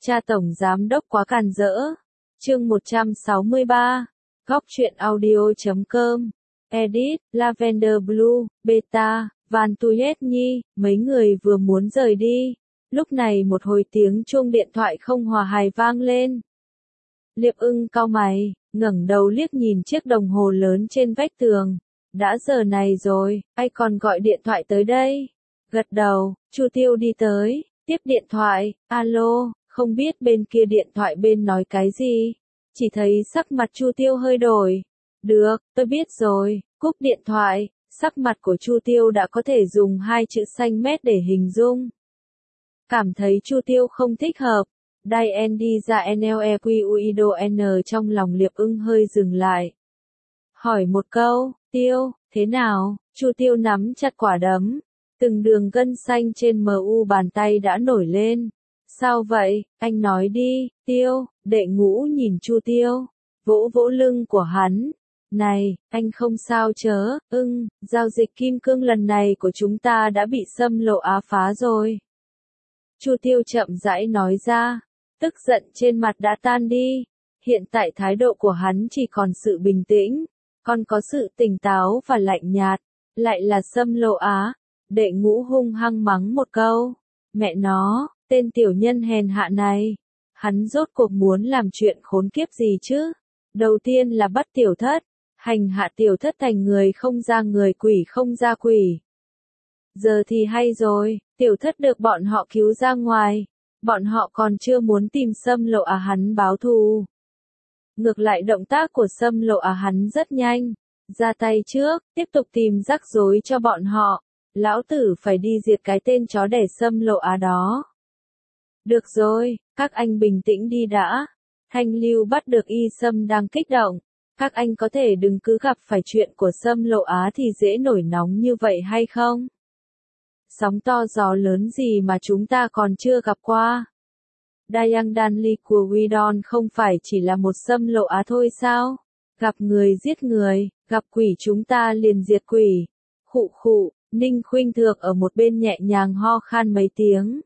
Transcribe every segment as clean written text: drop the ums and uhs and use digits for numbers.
Cha tổng giám đốc quá càn rỡ. Chương 163. Góc truyện audio.com. Edit, Lavender Blue, Beta, Van Tuyết Nhi, mấy người vừa muốn rời đi. Lúc này một hồi tiếng chuông điện thoại không hòa hài vang lên. Liệp Ưng cau mày, ngẩng đầu liếc nhìn chiếc đồng hồ lớn trên vách tường. Đã giờ này rồi, ai còn gọi điện thoại tới đây? Gật đầu, Chu Tiêu đi tới, tiếp điện thoại, alo, không biết bên kia điện thoại bên nói cái gì. Chỉ thấy sắc mặt Chu Tiêu hơi đổi. Được, tôi biết rồi, cúp điện thoại, sắc mặt của Chu Tiêu đã có thể dùng hai chữ xanh mét để hình dung. Cảm thấy Chu Tiêu không thích hợp. Dien đi ra NLEQUIDON trong lòng Liệp Ưng hơi dừng lại. Hỏi một câu, Tiêu, thế nào? Chu Tiêu nắm chặt quả đấm. Từng đường gân xanh trên mu bàn tay đã nổi lên. Sao vậy, anh nói đi, Tiêu. Đệ Ngũ nhìn Chu Tiêu, vỗ vỗ lưng của hắn. Này, anh không sao chớ, Ưng, giao dịch kim cương lần này của chúng ta đã bị Xâm Lộ Á phá rồi. Chu Tiêu chậm rãi nói ra, tức giận trên mặt đã tan đi. Hiện tại thái độ của hắn chỉ còn sự bình tĩnh, còn có sự tỉnh táo và lạnh nhạt. Lại là Xâm Lộ Á. Đệ Ngũ hung hăng mắng một câu. Mẹ nó, tên tiểu nhân hèn hạ này. Hắn rốt cuộc muốn làm chuyện khốn kiếp gì chứ? Đầu tiên là bắt tiểu thất, hành hạ tiểu thất thành người không ra người quỷ không ra quỷ. Giờ thì hay rồi, tiểu thất được bọn họ cứu ra ngoài, bọn họ còn chưa muốn tìm Xâm Lộ Á hắn báo thù. Ngược lại động tác của Xâm Lộ Á hắn rất nhanh, ra tay trước, tiếp tục tìm rắc rối cho bọn họ. Lão tử phải đi diệt cái tên chó đẻ Xâm Lộ Á đó. Được rồi, các anh bình tĩnh đi đã. Thanh Lưu bắt được Y Sâm đang kích động. Các anh có thể đừng cứ gặp phải chuyện của Xâm Lộ Á thì dễ nổi nóng như vậy hay không? Sóng to gió lớn gì mà chúng ta còn chưa gặp qua? Dayang Danli của Widon không phải chỉ là một Xâm Lộ Á thôi sao? Gặp người giết người, gặp quỷ chúng ta liền diệt quỷ. Khụ khụ, Ninh Khuynh Thược ở một bên nhẹ nhàng ho khan mấy tiếng.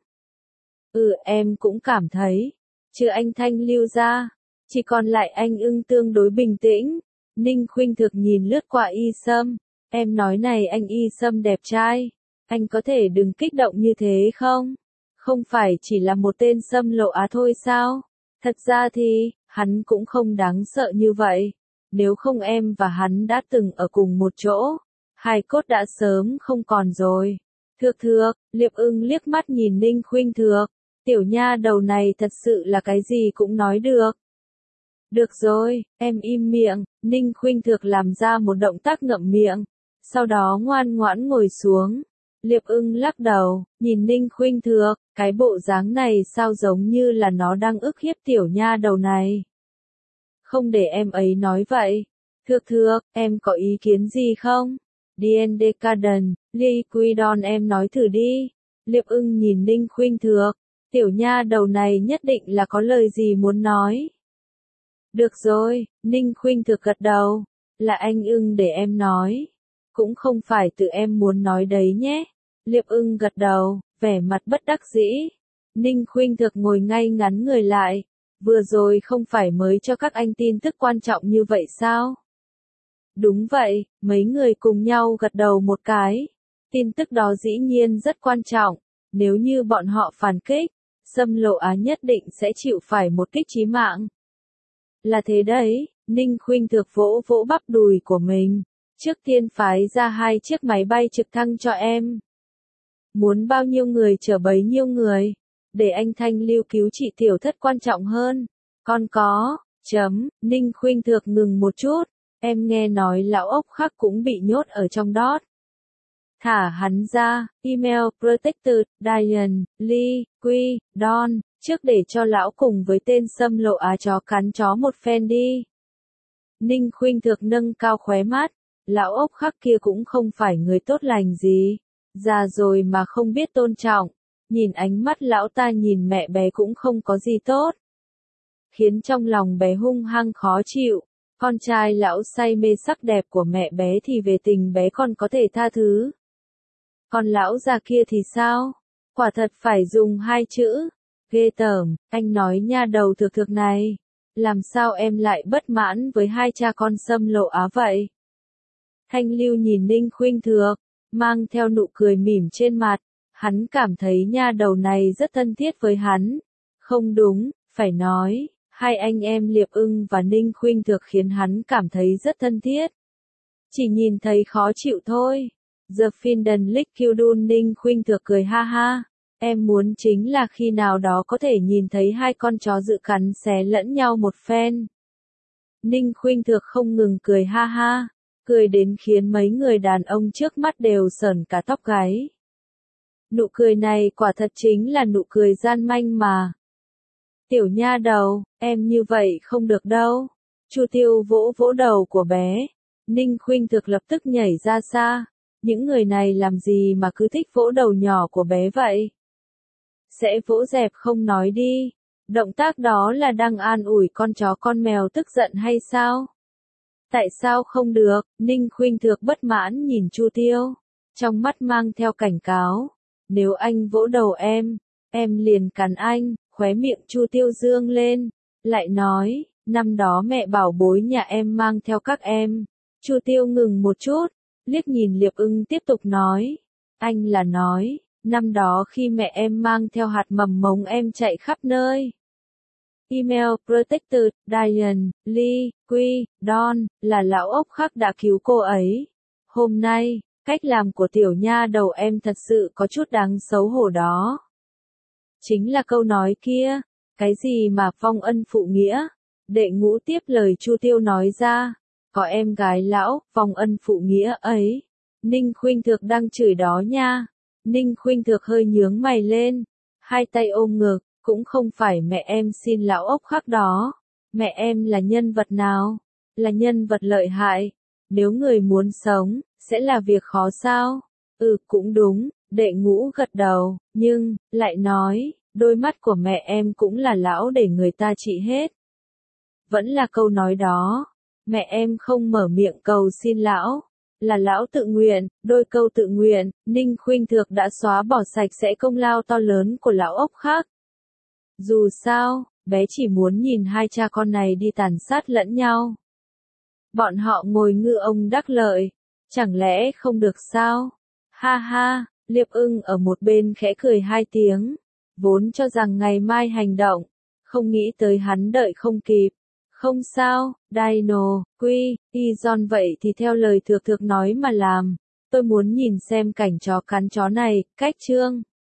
Em cũng cảm thấy. Trừ anh Thanh Lưu ra, chỉ còn lại anh Ưng tương đối bình tĩnh. Ninh Khuynh Thược nhìn lướt qua Y Sâm. Em nói này anh Y Sâm đẹp trai. Anh có thể đừng kích động như thế không? Không phải chỉ là một tên Xâm Lộ Á thôi sao? Thật ra thì, hắn cũng không đáng sợ như vậy. Nếu không em và hắn đã từng ở cùng một chỗ. Hài cốt đã sớm không còn rồi. Thược thược, Liệp Ưng liếc mắt nhìn Ninh Khuynh Thược. Tiểu nha đầu này thật sự là cái gì cũng nói được. Được rồi, em im miệng. Ninh Khuynh Thược làm ra một động tác ngậm miệng. Sau đó ngoan ngoãn ngồi xuống. Liệp Ưng lắc đầu, nhìn Ninh Khuynh Thược. Cái bộ dáng này sao giống như là nó đang ức hiếp tiểu nha đầu này. Không để em ấy nói vậy. Thược thược, em có ý kiến gì không? Dien Decadent, Liquidon em nói thử đi. Liệp Ưng nhìn Ninh Khuynh Thược. Tiểu nha đầu này nhất định là có lời gì muốn nói. Được rồi, Ninh Khuynh Thược gật đầu. Là anh Ưng để em nói. Cũng không phải tự em muốn nói đấy nhé. Liệp Ưng gật đầu, vẻ mặt bất đắc dĩ. Ninh Khuynh Thược ngồi ngay ngắn người lại. Vừa rồi không phải mới cho các anh tin tức quan trọng như vậy sao? Đúng vậy, mấy người cùng nhau gật đầu một cái. Tin tức đó dĩ nhiên rất quan trọng. Nếu như bọn họ phản kích, Xâm Lộ Á nhất định sẽ chịu phải một kích chí mạng. Là thế đấy, Ninh Khuynh Thược vỗ vỗ bắp đùi của mình. Trước tiên phái ra 2 chiếc máy bay trực thăng cho em. Muốn bao nhiêu người chở bấy nhiêu người. Để anh Thanh Lưu cứu chị tiểu thất quan trọng hơn. Còn có, Ninh Khuynh Thược ngừng một chút. Em nghe nói lão ốc khác cũng bị nhốt ở trong đó. Thả hắn ra, email protected, Diane, Lee, Quy, Don, trước để cho lão cùng với tên Xâm Lộ Á chó cắn chó một phen đi. Ninh Khuynh Thược nâng cao khóe mắt, lão ốc khác kia cũng không phải người tốt lành gì, già rồi mà không biết tôn trọng, nhìn ánh mắt lão ta nhìn mẹ bé cũng không có gì tốt. Khiến trong lòng bé hung hăng khó chịu. Con trai lão say mê sắc đẹp của mẹ bé thì về tình bé còn có thể tha thứ. Còn lão già kia thì sao? Quả thật phải dùng 2 chữ. ghê tởm, anh nói nha đầu thực thực này. Làm sao em lại bất mãn với hai cha con Sâm Lộ Á vậy? Thanh Lưu nhìn Ninh Khuynh Thược, mang theo nụ cười mỉm trên mặt, hắn cảm thấy nha đầu này rất thân thiết với hắn. Không đúng, phải nói, hai anh em Liệp Ưng và Ninh Khuynh Thược khiến hắn cảm thấy rất thân thiết. Chỉ nhìn thấy khó chịu thôi. The Finden Lick Kyudun Ninh Khuynh Thược cười ha ha. Em muốn chính là khi nào đó có thể nhìn thấy hai con chó dự cắn xé lẫn nhau một phen. Ninh Khuynh Thược không ngừng cười ha ha, cười đến khiến mấy người đàn ông trước mắt đều sởn cả tóc gáy. Nụ cười này quả thật chính là nụ cười gian manh mà. Tiểu nha đầu, em như vậy không được đâu. Chu Tiêu vỗ vỗ đầu của bé. Ninh Khuynh Thược lập tức nhảy ra xa. Những người này làm gì mà cứ thích vỗ đầu nhỏ của bé vậy? Sẽ vỗ dẹp không nói đi. Động tác đó là đang an ủi con chó con mèo tức giận hay sao? Tại sao không được? Ninh Khuynh Thược bất mãn nhìn Chu Tiêu, trong mắt mang theo cảnh cáo. Nếu anh vỗ đầu em liền cắn anh. Khóe miệng Chu Tiêu dương lên, lại nói, năm đó mẹ bảo bối nhà em mang theo các em. Chu Tiêu ngừng một chút, liếc nhìn Liệp Ưng tiếp tục nói, anh là nói, năm đó khi mẹ em mang theo hạt mầm mống em chạy khắp nơi. Email Protected, Diane, Lee, Quy, Don, là lão ốc khắc đã cứu cô ấy. Hôm nay, cách làm của tiểu nha đầu em thật sự có chút đáng xấu hổ đó. Chính là câu nói kia, cái gì mà phong ân phụ nghĩa. Đệ Ngũ tiếp lời Chu Tiêu nói ra, có em gái lão, phong ân phụ nghĩa ấy. Ninh Khuynh Thược đang chửi đó nha. Ninh Khuynh Thược hơi nhướng mày lên, hai tay ôm ngực, cũng không phải mẹ em xin lão ốc khắc đó. Mẹ em là nhân vật nào? Là nhân vật lợi hại. Nếu người muốn sống, sẽ là việc khó sao? Cũng đúng, Đệ Ngũ gật đầu, nhưng, lại nói, đôi mắt của mẹ em cũng là lão để người ta trị hết. Vẫn là câu nói đó, mẹ em không mở miệng cầu xin lão, là lão tự nguyện, đôi câu tự nguyện, Ninh Khuynh Thược đã xóa bỏ sạch sẽ công lao to lớn của lão ốc khắc. Dù sao, bé chỉ muốn nhìn hai cha con này đi tàn sát lẫn nhau. Bọn họ ngồi ngư ông đắc lợi, chẳng lẽ không được sao? Ha ha, Liệp Ưng ở một bên khẽ cười hai tiếng, vốn cho rằng ngày mai hành động, không nghĩ tới hắn đợi không kịp. Không sao, Dino, Quy, Izon vậy thì theo lời Thược Thược nói mà làm. Tôi muốn nhìn xem cảnh chó cắn chó này, cách chương.